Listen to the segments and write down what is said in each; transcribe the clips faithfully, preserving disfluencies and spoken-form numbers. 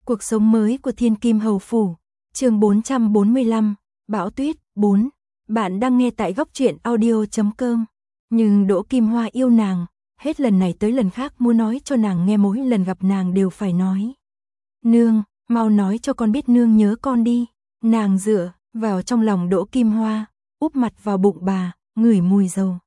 Cuộc sống mới của Thiên Kim Hầu Phủ, chương bốn trăm bốn mươi lăm, Bão Tuyết, bốn. Bạn đang nghe tại góc truyện audio chấm com. Nhưng Đỗ Kim Hoa yêu nàng, hết lần này tới lần khác muốn nói cho nàng nghe, mỗi lần gặp nàng đều phải nói. Nương, mau nói cho con biết nương nhớ con đi. Nàng dựa vào trong lòng Đỗ Kim Hoa, úp mặt vào bụng bà, ngửi mùi dầu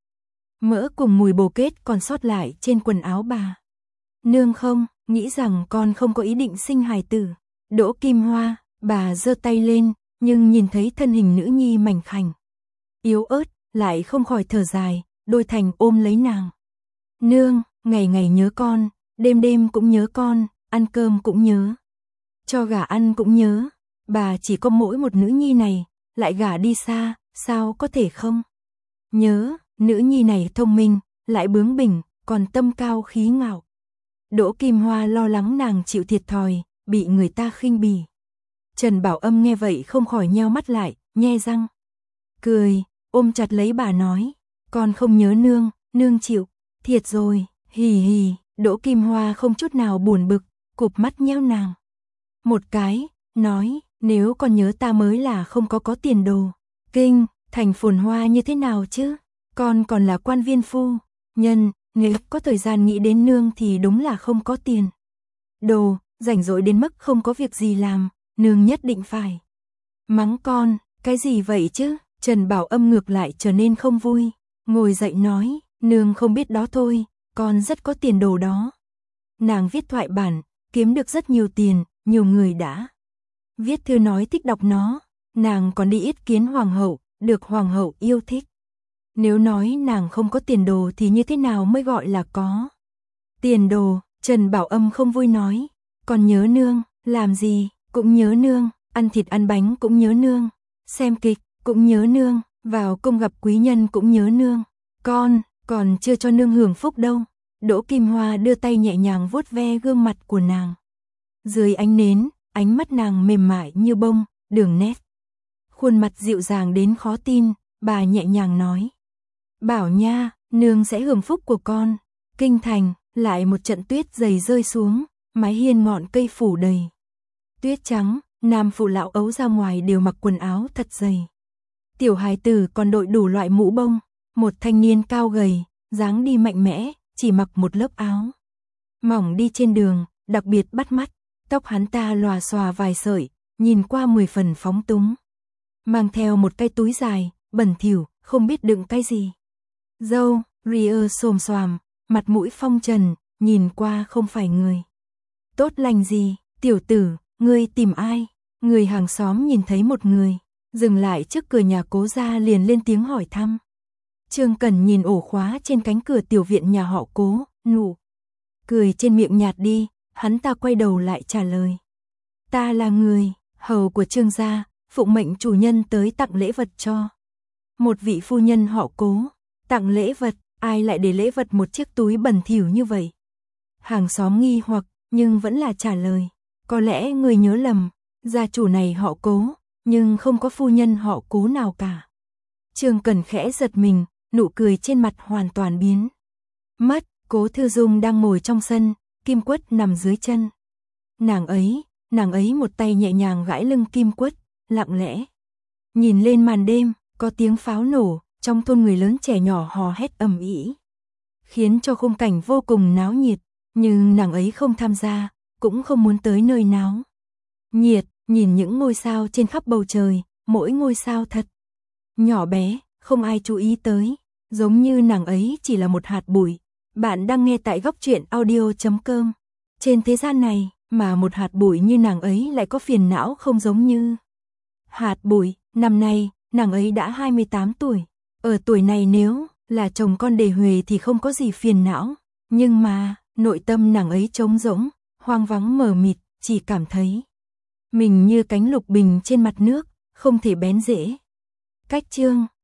mỡ cùng mùi bồ kết còn sót lại trên quần áo bà. Nương không, nghĩ rằng con không có ý định sinh hài tử. Đỗ Kim Hoa, bà giơ tay lên, nhưng nhìn thấy thân hình nữ nhi mảnh khảnh, yếu ớt, lại không khỏi thở dài, đôi thành ôm lấy nàng. Nương, ngày ngày nhớ con, đêm đêm cũng nhớ con, ăn cơm cũng nhớ, cho gả ăn cũng nhớ. Bà chỉ có mỗi một nữ nhi này, lại gả đi xa, sao có thể không nhớ. Nữ nhi này thông minh, lại bướng bỉnh, còn tâm cao khí ngạo. Đỗ Kim Hoa lo lắng nàng chịu thiệt thòi, bị người ta khinh bỉ. Trần Bảo Âm nghe vậy không khỏi nheo mắt lại, nhe răng cười, ôm chặt lấy bà nói, con không nhớ nương, nương chịu thiệt rồi, hì hì. Đỗ Kim Hoa không chút nào buồn bực, cụp mắt nheo nàng một cái, nói, nếu con nhớ ta mới là không có có tiền đồ. Kinh thành phồn hoa như thế nào chứ, con còn là quan viên phu nhân, nếu có thời gian nghĩ đến nương thì đúng là không có tiền đồ, rảnh rỗi đến mức không có việc gì làm, nương nhất định phải mắng con. Cái gì vậy chứ? Trần Bảo Âm ngược lại trở nên không vui, ngồi dậy nói, nương không biết đó thôi, con rất có tiền đồ đó. Nàng viết thoại bản, kiếm được rất nhiều tiền, nhiều người đã viết thư nói thích đọc nó, nàng còn đi yết kiến hoàng hậu, được hoàng hậu yêu thích. Nếu nói nàng không có tiền đồ thì như thế nào mới gọi là có tiền đồ? Trần Bảo Âm không vui nói, con nhớ nương, làm gì cũng nhớ nương, ăn thịt ăn bánh cũng nhớ nương, xem kịch cũng nhớ nương, vào cung gặp quý nhân cũng nhớ nương, con còn chưa cho nương hưởng phúc đâu. Đỗ Kim Hoa đưa tay nhẹ nhàng vuốt ve gương mặt của nàng. Dưới ánh nến, ánh mắt nàng mềm mại như bông, đường nét khuôn mặt dịu dàng đến khó tin, bà nhẹ nhàng nói, bảo nha, nương sẽ hưởng phúc của con. Kinh thành, lại một trận tuyết dày rơi xuống, mái hiên ngọn cây phủ đầy tuyết trắng, nam phụ lão ấu ra ngoài đều mặc quần áo thật dày. Tiểu hài tử còn đội đủ loại mũ bông, một thanh niên cao gầy, dáng đi mạnh mẽ, chỉ mặc một lớp áo mỏng đi trên đường, đặc biệt bắt mắt, tóc hắn ta lòa xòa vài sợi, nhìn qua mười phần phóng túng. Mang theo một cái túi dài, bẩn thỉu, không biết đựng cái gì. Râu, ria xồm xoàm, mặt mũi phong trần, nhìn qua không phải người tốt lành gì. Tiểu tử, ngươi tìm ai? Người hàng xóm nhìn thấy một người dừng lại trước cửa nhà Cố gia liền lên tiếng hỏi thăm. Trương Cẩn nhìn ổ khóa trên cánh cửa tiểu viện nhà họ Cố, nụ cười trên miệng nhạt đi, hắn ta quay đầu lại trả lời, ta là người hầu của Trương gia, phụng mệnh chủ nhân tới tặng lễ vật cho một vị phu nhân họ Cố. Tặng lễ vật? Ai lại để lễ vật một chiếc túi bẩn thỉu như vậy? Hàng xóm nghi hoặc, nhưng vẫn là trả lời, có lẽ người nhớ lầm, gia chủ này họ Cố, nhưng không có phu nhân họ Cố nào cả. Trương Cẩn khẽ giật mình, nụ cười trên mặt hoàn toàn biến mất. Cố Thư Dung đang ngồi trong sân, Kim Quất nằm dưới chân nàng ấy, nàng ấy một tay nhẹ nhàng gãi lưng Kim Quất, lặng lẽ nhìn lên màn đêm. Có tiếng pháo nổ, trong thôn người lớn trẻ nhỏ hò hét ầm ĩ, khiến cho khung cảnh vô cùng náo nhiệt, nhưng nàng ấy không tham gia, cũng không muốn tới nơi náo nhiệt. Nhìn những ngôi sao trên khắp bầu trời, mỗi ngôi sao thật nhỏ bé, không ai chú ý tới, giống như nàng ấy chỉ là một hạt bụi. Bạn đang nghe tại góc truyện audio chấm com. Trên thế gian này, mà một hạt bụi như nàng ấy lại có phiền não không giống như hạt bụi. Năm nay, nàng ấy đã hai mươi tám tuổi. Ở tuổi này nếu là chồng con đề huề thì không có gì phiền não. Nhưng mà, nội tâm nàng ấy trống rỗng, hoang vắng mờ mịt, chỉ cảm thấy mình như cánh lục bình trên mặt nước, không thể bén rễ. Cách chương